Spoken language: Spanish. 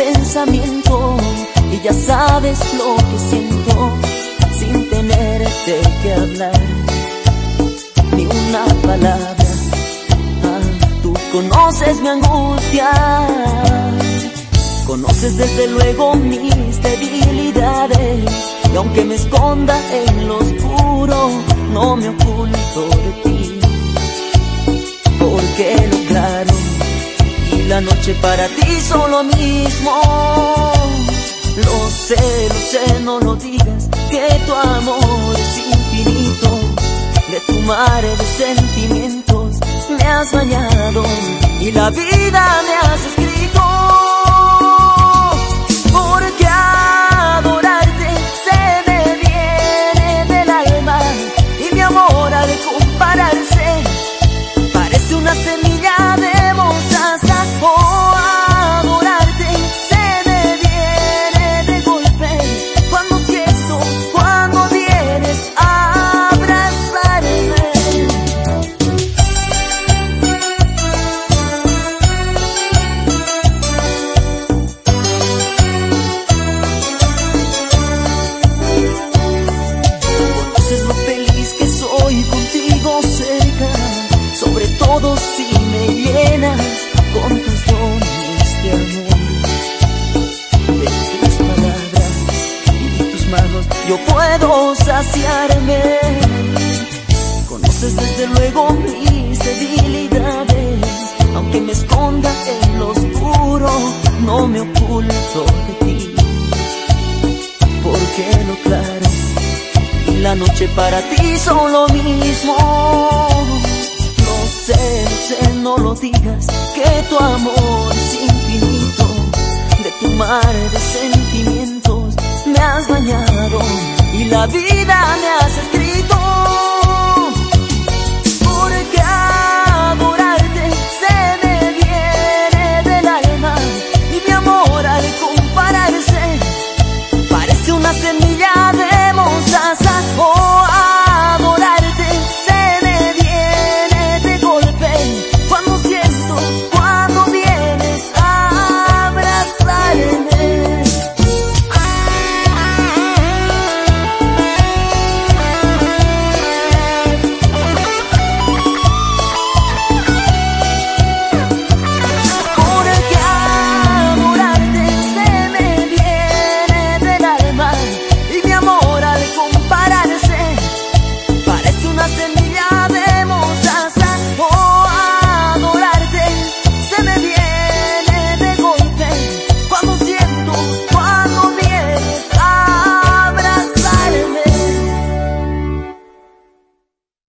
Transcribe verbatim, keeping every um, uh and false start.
pensamiento y ya sabes lo que siento sin tenerte que hablar ni una palabra. Ah, tú conoces mi angustia, conoces desde luego mis debilidades, y aunque me esconda en lo oscuro, no me oculto de ti, porque lo claro y la noche para ti son lo mismo. Lo sé, lo sé, no lo digas, que tu amor es infinito. De tu mar de sentimientos me has bañado y la vida me has escrito. Porque adorarte se me viene del alma, y mi amor al compararse parece una semilla de mostaza. Oh, adorarte se me viene de golpe cuando siento, cuando vienes a abrazarme. Conoces lo feliz que soy contigo cerca, sobre todo si me llenas con tus dones de amor. De tus palabras y tus manos yo puedo saciarme. Conoces desde luego mis debilidades, aunque me esconda en lo oscuro, no me oculto de ti, porque lo claro y la noche para ti son lo mismo. Lo sé, lo sé, no lo digas, que tu amor es infinito. De tu mar de sentimientos me has bañado y la vida me has escrito.